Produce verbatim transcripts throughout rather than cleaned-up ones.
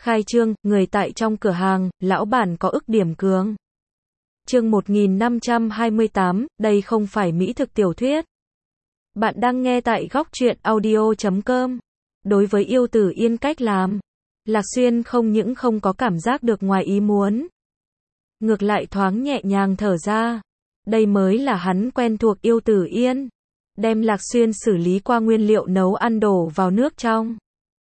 Khai trương, người tại trong cửa hàng, lão bản có ức điểm cường. Chương một nghìn năm trăm hai mươi tám, đây không phải mỹ thực tiểu thuyết. Bạn đang nghe tại góc truyện audio chấm com. Đối với Yêu Tử Yên cách làm, Lạc Xuyên không những không có cảm giác được ngoài ý muốn, ngược lại thoáng nhẹ nhàng thở ra. Đây mới là hắn quen thuộc Yêu Tử Yên. Đem Lạc Xuyên xử lý qua nguyên liệu nấu ăn đổ vào nước trong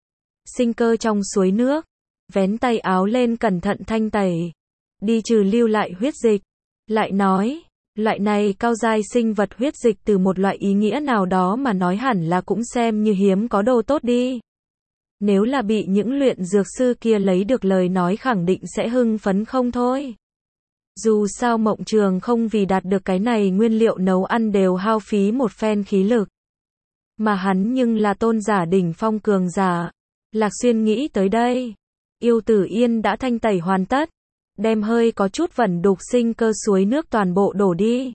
sinh cơ trong suối nước, vén tay áo lên cẩn thận thanh tẩy, đi trừ lưu lại huyết dịch. Lại nói, loại này cao giai sinh vật huyết dịch từ một loại ý nghĩa nào đó mà nói hẳn là cũng xem như hiếm có đồ tốt đi. Nếu là bị những luyện dược sư kia lấy được lời nói khẳng định sẽ hưng phấn không thôi. Dù sao Mộng Trường không vì đạt được cái này nguyên liệu nấu ăn đều hao phí một phen khí lực. Mà hắn nhưng là tôn giả đỉnh phong cường giả. Lạc Xuyên nghĩ tới đây. Yêu Tử Yên đã thanh tẩy hoàn tất. Đem hơi có chút vẩn đục sinh cơ suối nước toàn bộ đổ đi.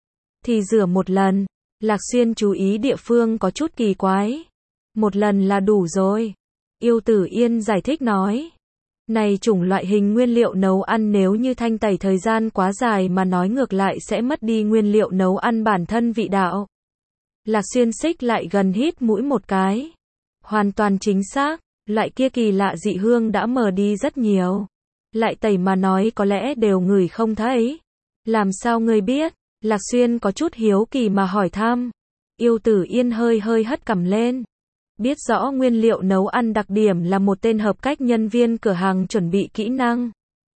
Thì rửa một lần. Lạc Xuyên chú ý địa phương có chút kỳ quái. Một lần là đủ rồi. Yêu Tử Yên giải thích nói. Này chủng loại hình nguyên liệu nấu ăn nếu như thanh tẩy thời gian quá dài mà nói ngược lại sẽ mất đi nguyên liệu nấu ăn bản thân vị đạo. Lạc Xuyên xích lại gần hít mũi một cái. Hoàn toàn chính xác, loại kia kỳ lạ dị hương đã mờ đi rất nhiều. Lại tẩy mà nói có lẽ đều ngửi không thấy. Làm sao ngươi biết? Lạc Xuyên có chút hiếu kỳ mà hỏi thăm. Yêu Tử Yên hơi hơi hất cằm lên. Biết rõ nguyên liệu nấu ăn đặc điểm là một tên hợp cách nhân viên cửa hàng chuẩn bị kỹ năng.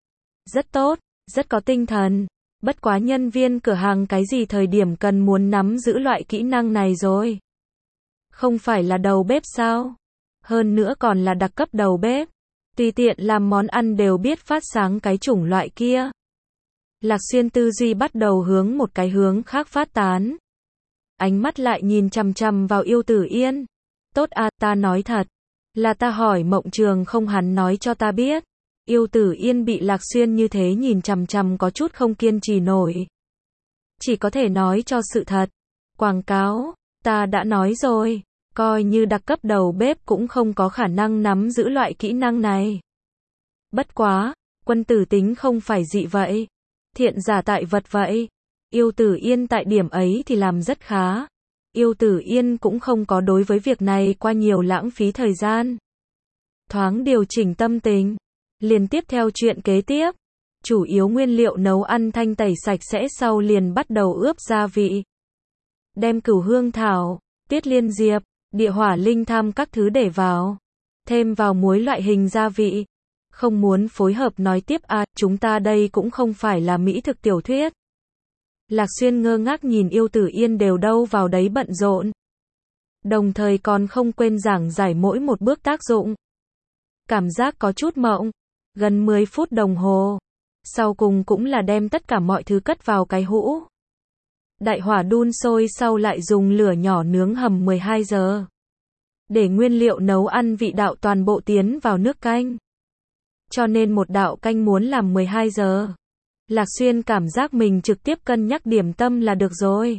Rất tốt, rất có tinh thần. Bất quá nhân viên cửa hàng cái gì thời điểm cần muốn nắm giữ loại kỹ năng này rồi. Không phải là đầu bếp sao? Hơn nữa còn là đặc cấp đầu bếp. Tùy tiện làm món ăn đều biết phát sáng cái chủng loại kia. Lạc Xuyên tư duy bắt đầu hướng một cái hướng khác phát tán. Ánh mắt lại nhìn chằm chằm vào Yêu Tử Yên. Tốt à, ta nói thật. Là ta hỏi Mộng Trường không hắn nói cho ta biết. Yêu Tử Yên bị Lạc Xuyên như thế nhìn chằm chằm có chút không kiên trì nổi. Chỉ có thể nói cho sự thật. Quảng cáo, ta đã nói rồi. Coi như đặc cấp đầu bếp cũng không có khả năng nắm giữ loại kỹ năng này. Bất quá, quân tử tính không phải dị vậy. Thiện giả tại vật vậy. Yêu Tử Yên tại điểm ấy thì làm rất khá. Yêu Tử Yên cũng không có đối với việc này qua nhiều lãng phí thời gian. Thoáng điều chỉnh tâm tình. Liền tiếp theo chuyện kế tiếp. Chủ yếu nguyên liệu nấu ăn thanh tẩy sạch sẽ sau liền bắt đầu ướp gia vị. Đem cửu hương thảo, tiết liên diệp, địa hỏa linh tham các thứ để vào. Thêm vào muối loại hình gia vị. Không muốn phối hợp nói tiếp à, chúng ta đây cũng không phải là mỹ thực tiểu thuyết. Lạc Xuyên ngơ ngác nhìn Yêu Tử Yên đều đâu vào đấy bận rộn. Đồng thời còn không quên giảng giải mỗi một bước tác dụng. Cảm giác có chút mộng. Gần mười phút đồng hồ. Sau cùng cũng là đem tất cả mọi thứ cất vào cái hũ. Đại hỏa đun sôi sau lại dùng lửa nhỏ nướng hầm mười hai giờ. Để nguyên liệu nấu ăn vị đạo toàn bộ tiến vào nước canh. Cho nên một đạo canh muốn làm mười hai giờ. Lạc Xuyên cảm giác mình trực tiếp cân nhắc điểm tâm là được rồi.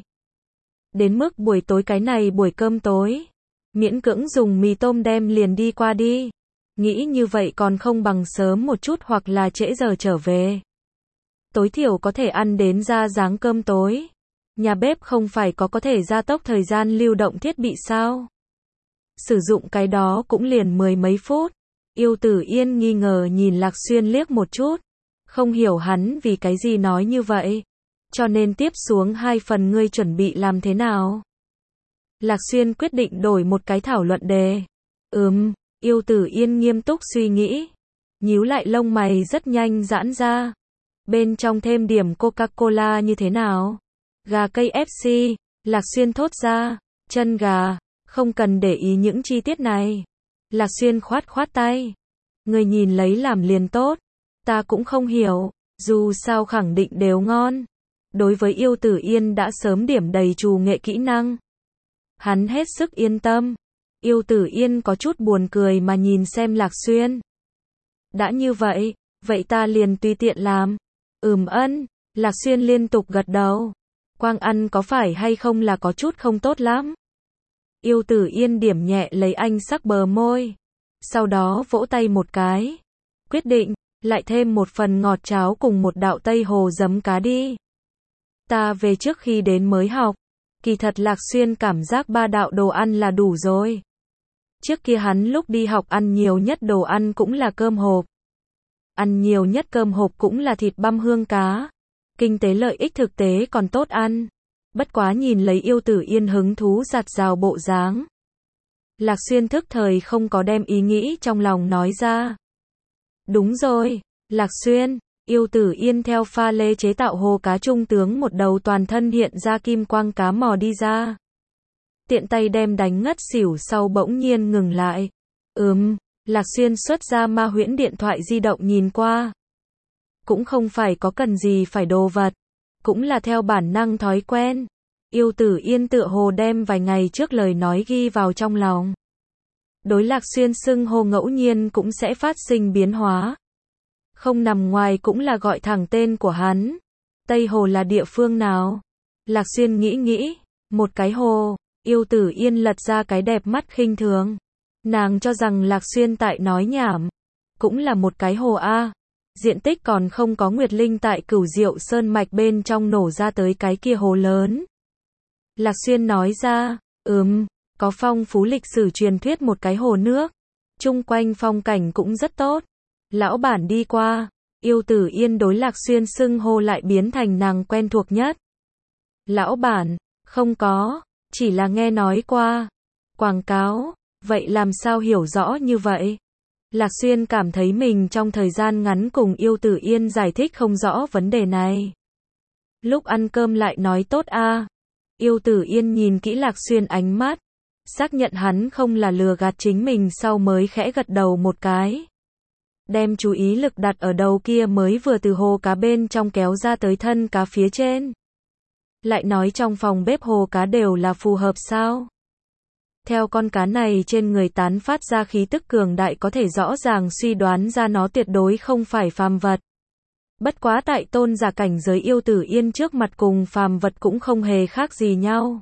Đến mức buổi tối cái này buổi cơm tối. Miễn cưỡng dùng mì tôm đem liền đi qua đi. Nghĩ như vậy còn không bằng sớm một chút hoặc là trễ giờ trở về. Tối thiểu có thể ăn đến ra dáng cơm tối. Nhà bếp không phải có có thể gia tốc thời gian lưu động thiết bị sao? Sử dụng cái đó cũng liền mười mấy phút. Yêu Tử Yên nghi ngờ nhìn Lạc Xuyên liếc một chút. Không hiểu hắn vì cái gì nói như vậy. Cho nên tiếp xuống hai phần ngươi chuẩn bị làm thế nào? Lạc Xuyên quyết định đổi một cái thảo luận đề. Ừm, Yêu Tử Yên nghiêm túc suy nghĩ. Nhíu lại lông mày rất nhanh giãn ra. Bên trong thêm điểm Coca-Cola như thế nào? Gà cây ép xê, Lạc Xuyên thốt ra. Chân gà, không cần để ý những chi tiết này. Lạc Xuyên khoát khoát tay. Người nhìn lấy làm liền tốt. Ta cũng không hiểu, dù sao khẳng định đều ngon. Đối với Yêu Tử Yên đã sớm điểm đầy trù nghệ kỹ năng. Hắn hết sức yên tâm. Yêu Tử Yên có chút buồn cười mà nhìn xem Lạc Xuyên. Đã như vậy, vậy ta liền tùy tiện làm. Ừm ân, Lạc Xuyên liên tục gật đầu. Quang ăn có phải hay không là có chút không tốt lắm. Yêu Tử Yên điểm nhẹ lấy anh sắc bờ môi. Sau đó vỗ tay một cái. quyết định, lại thêm một phần ngọt cháo cùng một đạo Tây Hồ giấm cá đi. Ta về trước khi đến mới học. Kỳ thật Lạc Xuyên cảm giác ba đạo đồ ăn là đủ rồi. Trước kia hắn lúc đi học ăn nhiều nhất đồ ăn cũng là cơm hộp. Ăn nhiều nhất cơm hộp cũng là thịt băm hương cá. Kinh tế lợi ích thực tế còn tốt ăn. Bất quá nhìn lấy Yêu Tử Yên hứng thú giặt rào bộ dáng. Lạc Xuyên thức thời không có đem ý nghĩ trong lòng nói ra. Đúng rồi, Lạc Xuyên, Yêu Tử Yên theo pha lê chế tạo hồ cá trung tướng một đầu toàn thân hiện ra kim quang cá mò đi ra. Tiện tay đem đánh ngất xỉu sau bỗng nhiên ngừng lại. Ừm, Lạc Xuyên xuất ra ma huyễn điện thoại di động nhìn qua. Cũng không phải có cần gì phải đồ vật. Cũng là theo bản năng thói quen. Yêu Tử Yên tựa hồ đem vài ngày trước lời nói ghi vào trong lòng. Đối Lạc Xuyên xưng hô ngẫu nhiên cũng sẽ phát sinh biến hóa. Không nằm ngoài cũng là gọi thẳng tên của hắn. Tây Hồ là địa phương nào? Lạc Xuyên nghĩ nghĩ, một cái hồ. Yêu Tử Yên lật ra cái đẹp mắt khinh thường. Nàng cho rằng Lạc Xuyên tại nói nhảm. Cũng là một cái hồ A. Diện tích còn không có Nguyệt Linh tại Cửu Diệu Sơn mạch bên trong nổ ra tới cái kia hồ lớn. Lạc Xuyên nói ra, ừm, có phong phú lịch sử truyền thuyết một cái hồ nước. Chung quanh phong cảnh cũng rất tốt. Lão bản đi qua. Yêu Tử Yên đối Lạc Xuyên xưng hô lại biến thành nàng quen thuộc nhất. Lão bản, không có, chỉ là nghe nói qua. Quảng cáo, vậy làm sao hiểu rõ như vậy? Lạc Xuyên cảm thấy mình trong thời gian ngắn cùng Yêu Tử Yên giải thích không rõ vấn đề này. Lúc ăn cơm lại nói tốt a. Yêu Tử Yên nhìn kỹ Lạc Xuyên ánh mắt, xác nhận hắn không là lừa gạt chính mình sau mới khẽ gật đầu một cái. Đem chú ý lực đặt ở đầu kia mới vừa từ hồ cá bên trong kéo ra tới thân cá phía trên. Lại nói trong phòng bếp hồ cá đều là phù hợp sao? Theo con cá này trên người tán phát ra khí tức cường đại có thể rõ ràng suy đoán ra nó tuyệt đối không phải phàm vật. Bất quá tại tôn giả cảnh giới Yêu Tử Yên trước mặt cùng phàm vật cũng không hề khác gì nhau.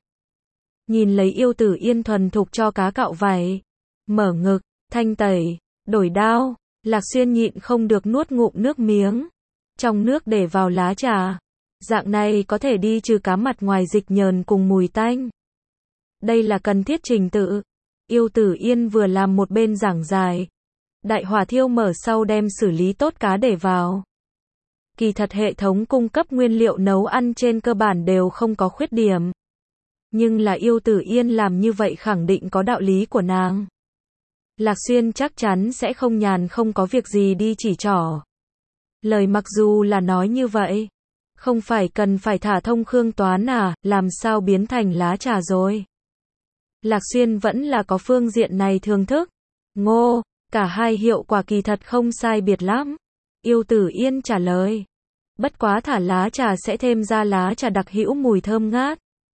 Nhìn lấy Yêu Tử Yên thuần thục cho cá cạo vảy, mở ngực, thanh tẩy, đổi đao, Lạc Xuyên nhịn không được nuốt ngụm nước miếng. Trong nước để vào lá trà. Dạng này có thể đi trừ cá mặt ngoài dịch nhờn cùng mùi tanh. Đây là cần thiết trình tự. Yêu Tử Yên vừa làm một bên giảng giải. Đại hỏa thiêu mở sau đem xử lý tốt cá để vào. Kỳ thật hệ thống cung cấp nguyên liệu nấu ăn trên cơ bản đều không có khuyết điểm. Nhưng là Yêu Tử Yên làm như vậy khẳng định có đạo lý của nàng. Lạc Xuyên chắc chắn sẽ không nhàn không có việc gì đi chỉ trỏ. Lời mặc dù là nói như vậy. Không phải cần phải thả thông Khương Toán à, làm sao biến thành lá trà rồi. Lạc Xuyên vẫn là có phương diện này thưởng thức. Ngô, cả hai hiệu quả kỳ thật không sai biệt lắm. Yêu Tử Yên trả lời. Bất quá thả lá trà sẽ thêm ra lá trà đặc hữu mùi thơm ngát.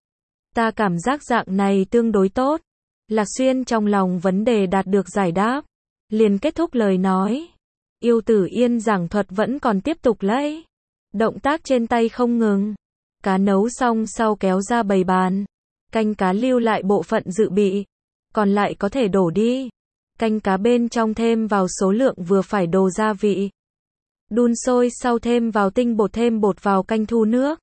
Ta cảm giác dạng này tương đối tốt. Lạc Xuyên trong lòng vấn đề đạt được giải đáp. Liền kết thúc lời nói. Yêu Tử Yên giảng thuật vẫn còn tiếp tục lấy. Động tác trên tay không ngừng. Cá nấu xong sau kéo ra bày bàn. Canh cá lưu lại bộ phận dự bị. Còn lại có thể đổ đi. Canh cá bên trong thêm vào số lượng vừa phải đồ gia vị. Đun sôi sau thêm vào tinh bột thêm bột vào canh thu nước.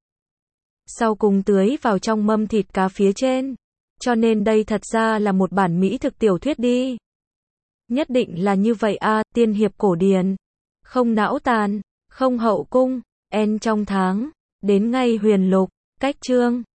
Sau cùng tưới vào trong mâm thịt cá phía trên. Cho nên đây thật ra là một bản mỹ thực tiểu thuyết đi. Nhất định là như vậy a, tiên hiệp cổ điển. Không não tàn, không hậu cung, en trong tháng, đến ngay huyền lục, cách chương.